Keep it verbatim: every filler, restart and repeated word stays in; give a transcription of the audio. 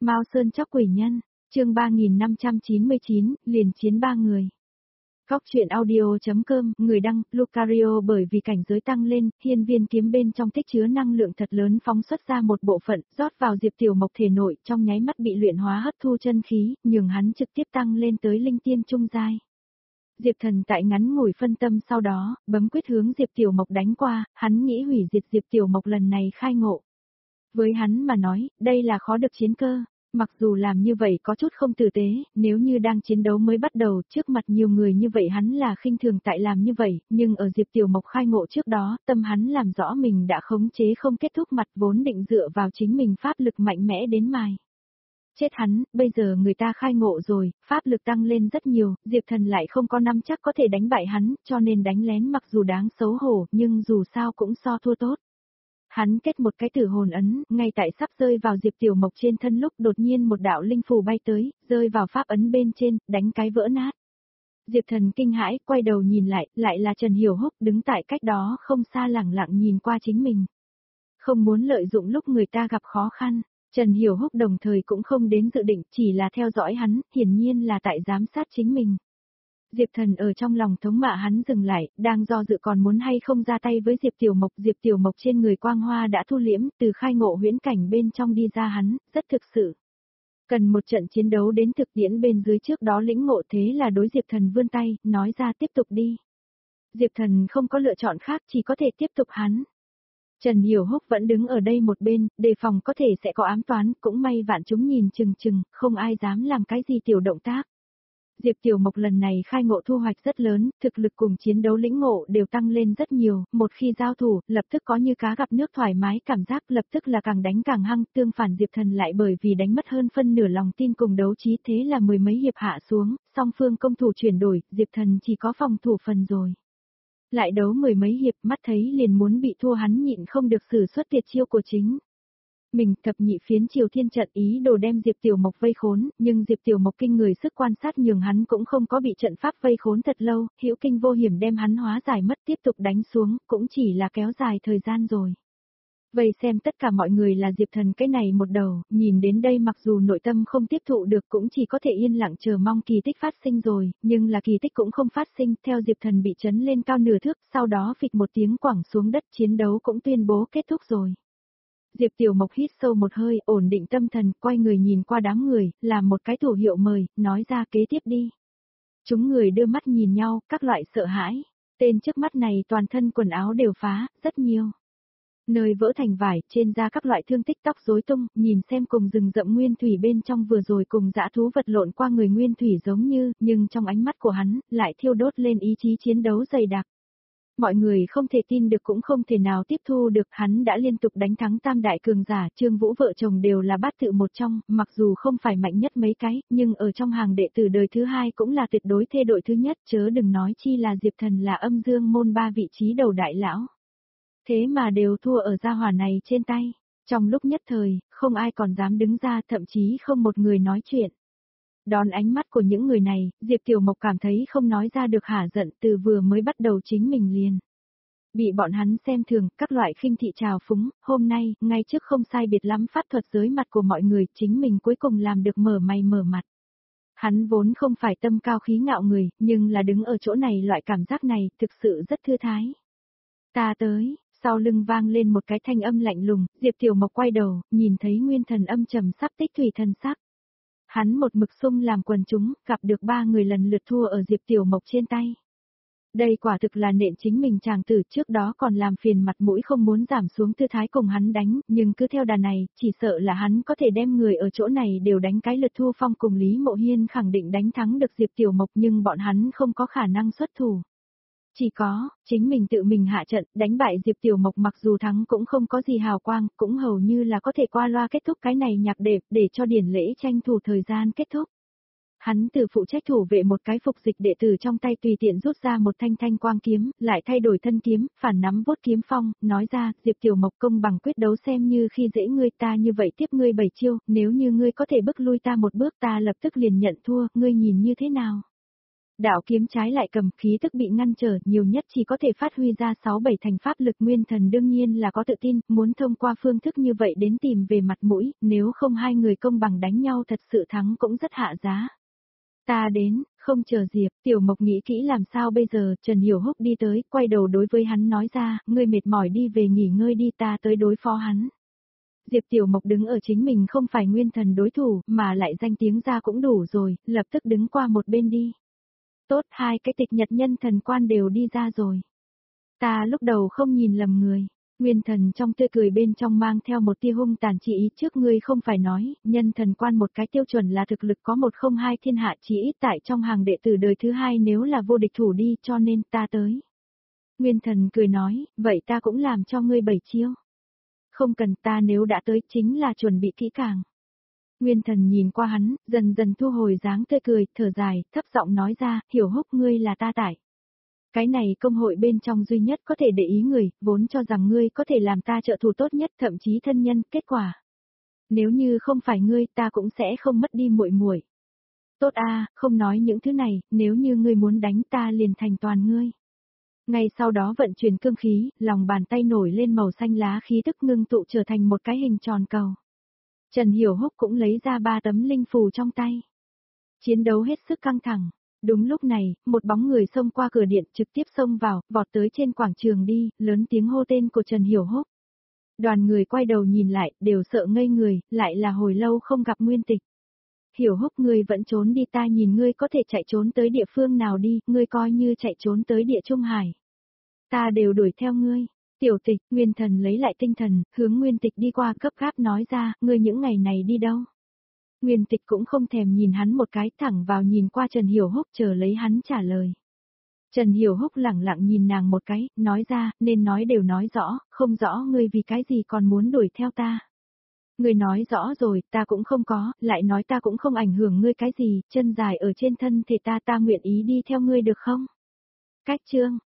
Mao Sơn Chóc Quỷ Nhân, chương ba nghìn năm trăm chín mươi chín, liền chiến ba người. Góc truyện audio.com, người đăng, Lucario. Bởi vì cảnh giới tăng lên, hiên viên kiếm bên trong tích chứa năng lượng thật lớn phóng xuất ra một bộ phận, rót vào Diệp Tiểu Mộc thể nội, trong nháy mắt bị luyện hóa hấp thu chân khí, nhường hắn trực tiếp tăng lên tới linh tiên trung giai. Diệp Thần tại ngắn ngủi phân tâm sau đó, bấm quyết hướng Diệp Tiểu Mộc đánh qua, hắn nghĩ hủy diệt Diệp Tiểu Mộc lần này khai ngộ. Với hắn mà nói, đây là khó được chiến cơ. Mặc dù làm như vậy có chút không tử tế, nếu như đang chiến đấu mới bắt đầu, trước mặt nhiều người như vậy hắn là khinh thường tại làm như vậy, nhưng ở Diệp Tiểu Mộc khai ngộ trước đó, tâm hắn làm rõ mình đã khống chế không kết thúc mặt vốn định dựa vào chính mình pháp lực mạnh mẽ đến mài. Chết hắn, bây giờ người ta khai ngộ rồi, pháp lực tăng lên rất nhiều, Diệp Thần lại không có năm chắc có thể đánh bại hắn, cho nên đánh lén mặc dù đáng xấu hổ, nhưng dù sao cũng so thua tốt. Hắn kết một cái tử hồn ấn, ngay tại sắp rơi vào Diệp Tiểu Mộc trên thân lúc đột nhiên một đạo linh phù bay tới, rơi vào pháp ấn bên trên, đánh cái vỡ nát. Diệp Thần kinh hãi, quay đầu nhìn lại, lại là Trần Hiểu Húc đứng tại cách đó không xa lẳng lặng nhìn qua chính mình. Không muốn lợi dụng lúc người ta gặp khó khăn, Trần Hiểu Húc đồng thời cũng không đến dự định, chỉ là theo dõi hắn, hiển nhiên là tại giám sát chính mình. Diệp Thần ở trong lòng thống mạ hắn dừng lại, đang do dự còn muốn hay không ra tay với Diệp Tiểu Mộc. Diệp Tiểu Mộc trên người quang hoa đã thu liễm, từ khai ngộ huyễn cảnh bên trong đi ra hắn, rất thực sự. Cần một trận chiến đấu đến thực tiễn bên dưới trước đó lĩnh ngộ, thế là đối Diệp Thần vươn tay, nói ra tiếp tục đi. Diệp Thần không có lựa chọn khác, chỉ có thể tiếp tục hắn. Trần Hiểu Húc vẫn đứng ở đây một bên, đề phòng có thể sẽ có ám toán, cũng may vạn chúng nhìn chừng chừng, không ai dám làm cái gì tiểu động tác. Diệp Tiểu Mộc lần này khai ngộ thu hoạch rất lớn, thực lực cùng chiến đấu lĩnh ngộ đều tăng lên rất nhiều, một khi giao thủ, lập tức có như cá gặp nước thoải mái cảm giác, lập tức là càng đánh càng hăng, tương phản Diệp Thần lại bởi vì đánh mất hơn phân nửa lòng tin cùng đấu trí, thế là mười mấy hiệp hạ xuống, song phương công thủ chuyển đổi, Diệp Thần chỉ có phòng thủ phần rồi. Lại đấu mười mấy hiệp, mắt thấy liền muốn bị thua, hắn nhịn không được sử xuất tuyệt chiêu của chính mình, thập nhị phiến Triều Thiên trận, ý đồ đem Diệp Tiểu Mộc vây khốn, nhưng Diệp Tiểu Mộc kinh người sức quan sát nhường hắn cũng không có bị trận pháp vây khốn thật lâu, hữu kinh vô hiểm đem hắn hóa giải mất, tiếp tục đánh xuống, cũng chỉ là kéo dài thời gian rồi. Vậy xem tất cả mọi người là Diệp Thần cái này một đầu, nhìn đến đây mặc dù nội tâm không tiếp thụ được cũng chỉ có thể yên lặng chờ mong kỳ tích phát sinh rồi, nhưng là kỳ tích cũng không phát sinh, theo Diệp Thần bị chấn lên cao nửa thước, sau đó phịch một tiếng quẳng xuống đất, chiến đấu cũng tuyên bố kết thúc rồi. Diệp Tiểu Mộc hít sâu một hơi, ổn định tâm thần, quay người nhìn qua đám người, làm một cái thủ hiệu mời, nói ra kế tiếp đi. Chúng người đưa mắt nhìn nhau, các loại sợ hãi. Tên trước mắt này toàn thân quần áo đều phá, rất nhiều. Nơi vỡ thành vải, trên da các loại thương tích, tóc rối tung, nhìn xem cùng rừng rậm nguyên thủy bên trong vừa rồi cùng dã thú vật lộn qua người nguyên thủy giống như, nhưng trong ánh mắt của hắn, lại thiêu đốt lên ý chí chiến đấu dày đặc. Mọi người không thể tin được cũng không thể nào tiếp thu được, hắn đã liên tục đánh thắng tam đại cường giả, Trương Vũ vợ chồng đều là bát tự một trong, mặc dù không phải mạnh nhất mấy cái, nhưng ở trong hàng đệ tử đời thứ hai cũng là tuyệt đối thê đội thứ nhất, chớ đừng nói chi là Diệp Thần là âm dương môn ba vị trí đầu đại lão. Thế mà đều thua ở gia hỏa này trên tay, trong lúc nhất thời, không ai còn dám đứng ra, thậm chí không một người nói chuyện. Đón ánh mắt của những người này, Diệp Tiểu Mộc cảm thấy không nói ra được hả giận, từ vừa mới bắt đầu chính mình liền. Bị bọn hắn xem thường, các loại khinh thị trào phúng, hôm nay, ngay trước không sai biệt lắm pháp thuật dưới mặt của mọi người, chính mình cuối cùng làm được mở mày mở mặt. Hắn vốn không phải tâm cao khí ngạo người, nhưng là đứng ở chỗ này loại cảm giác này, thực sự rất thư thái. Ta tới, sau lưng vang lên một cái thanh âm lạnh lùng, Diệp Tiểu Mộc quay đầu, nhìn thấy nguyên thần âm trầm sắp tích thủy thần sắc. Hắn một mực sung làm quần chúng, gặp được ba người lần lượt thua ở Diệp Tiểu Mộc trên tay. Đây quả thực là nện chính mình chàng tử, trước đó còn làm phiền mặt mũi không muốn giảm xuống tư thái cùng hắn đánh, nhưng cứ theo đà này, chỉ sợ là hắn có thể đem người ở chỗ này đều đánh cái lượt thua phong cùng Lý Mộ Hiên khẳng định đánh thắng được Diệp Tiểu Mộc, nhưng bọn hắn không có khả năng xuất thủ. Chỉ có, chính mình tự mình hạ trận, đánh bại Diệp Tiểu Mộc, mặc dù thắng cũng không có gì hào quang, cũng hầu như là có thể qua loa kết thúc cái này nhạc đệm, để cho điển lễ tranh thủ thời gian kết thúc. Hắn từ phụ trách thủ vệ một cái phục dịch đệ tử trong tay tùy tiện rút ra một thanh thanh quang kiếm, lại thay đổi thân kiếm, phản nắm vuốt kiếm phong, nói ra, Diệp Tiểu Mộc công bằng quyết đấu xem như khi dễ ngươi, ta như vậy tiếp ngươi bảy chiêu, nếu như ngươi có thể bước lui ta một bước ta lập tức liền nhận thua, ngươi nhìn như thế nào? Đạo kiếm trái lại cầm, khí tức bị ngăn trở, nhiều nhất chỉ có thể phát huy ra sáu bảy thành pháp lực. Nguyên Thần đương nhiên là có tự tin, muốn thông qua phương thức như vậy đến tìm về mặt mũi, nếu không hai người công bằng đánh nhau thật sự thắng cũng rất hạ giá. Ta đến, không chờ Diệp, Tiểu Mộc nghĩ kỹ làm sao bây giờ, Trần Hiểu Húc đi tới, quay đầu đối với hắn nói ra, ngươi mệt mỏi đi về nghỉ ngơi đi, ta tới đối phó hắn. Diệp Tiểu Mộc đứng ở chính mình không phải Nguyên Thần đối thủ, mà lại danh tiếng ra cũng đủ rồi, lập tức đứng qua một bên đi. Tốt, hai cái tịch nhật nhân thần quan đều đi ra rồi. Ta lúc đầu không nhìn lầm người. Nguyên Thần trong tươi cười bên trong mang theo một tia hung tàn chỉ ý, trước ngươi không phải nói, nhân thần quan một cái tiêu chuẩn là thực lực có một không hai thiên hạ, chỉ ít tại trong hàng đệ tử đời thứ hai nếu là vô địch thủ đi, cho nên ta tới. Nguyên Thần cười nói, vậy ta cũng làm cho ngươi bảy chiêu. Không cần, ta nếu đã tới chính là chuẩn bị kỹ càng. Nguyên Thần nhìn qua hắn, dần dần thu hồi dáng tươi cười, thở dài, thấp giọng nói ra, Hiểu Húc ngươi là ta tải. Cái này công hội bên trong duy nhất có thể để ý người, vốn cho rằng ngươi có thể làm ta trợ thủ tốt nhất, thậm chí thân nhân, kết quả. Nếu như không phải ngươi, ta cũng sẽ không mất đi muội muội. Tốt a, không nói những thứ này, nếu như ngươi muốn đánh ta liền thành toàn ngươi. Ngay sau đó vận chuyển cương khí, lòng bàn tay nổi lên màu xanh lá khí tức ngưng tụ trở thành một cái hình tròn cầu. Trần Hiểu Húc cũng lấy ra ba tấm linh phù trong tay. Chiến đấu hết sức căng thẳng. Đúng lúc này, một bóng người xông qua cửa điện trực tiếp xông vào, vọt tới trên quảng trường đi, lớn tiếng hô tên của Trần Hiểu Húc. Đoàn người quay đầu nhìn lại, đều sợ ngây người, lại là hồi lâu không gặp Nguyên Tịch. Hiểu Húc ngươi vẫn trốn đi, ta nhìn ngươi có thể chạy trốn tới địa phương nào đi, ngươi coi như chạy trốn tới địa Trung Hải. Ta đều đuổi theo ngươi. Tiểu Tịch, Nguyên Thần lấy lại tinh thần, hướng Nguyên Tịch đi qua cấp gáp nói ra, ngươi những ngày này đi đâu? Nguyên Tịch cũng không thèm nhìn hắn một cái, thẳng vào nhìn qua Trần Hiểu Húc chờ lấy hắn trả lời. Trần Hiểu Húc lẳng lặng nhìn nàng một cái, nói ra, nên nói đều nói rõ, không rõ ngươi vì cái gì còn muốn đuổi theo ta. Ngươi nói rõ rồi, ta cũng không có, lại nói ta cũng không ảnh hưởng ngươi cái gì, chân dài ở trên thân thể ta ta nguyện ý đi theo ngươi được không? Cách chương,